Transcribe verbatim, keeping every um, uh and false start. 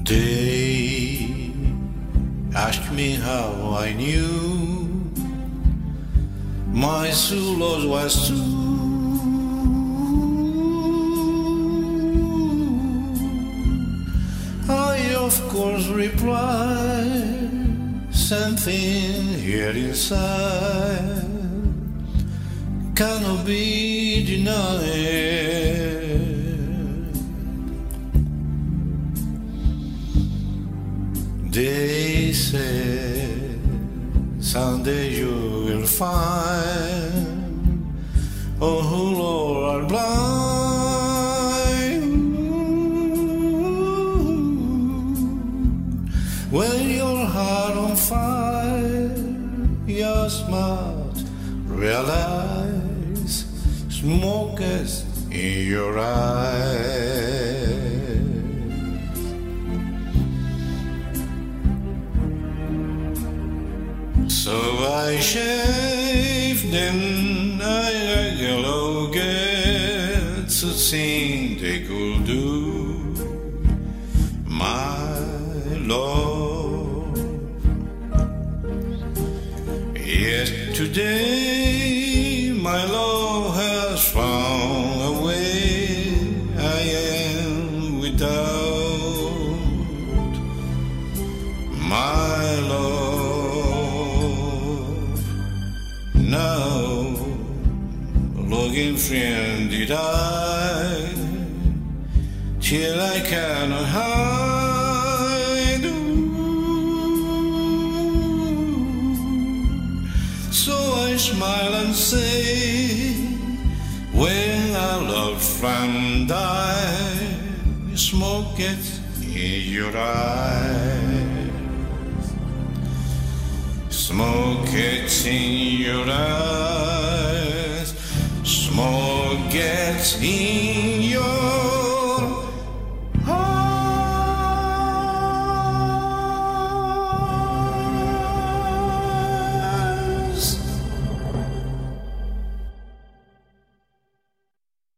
They asked me how I knew my soul was true. I of course replied, something here inside cannot be denied. They said someday you will find all who are blind. When your heart on fire, you must realize smoke is in your eyes. So I shaved and I yellow gets a thing they could do, my love. Yet today my love has found a way. I am without my love. Now, looking friend did I, till I cannot hide. So I smile and say, when our loved friend died, smoke it in your eyes. Smoke it in your eyes, smoke it in your eyes.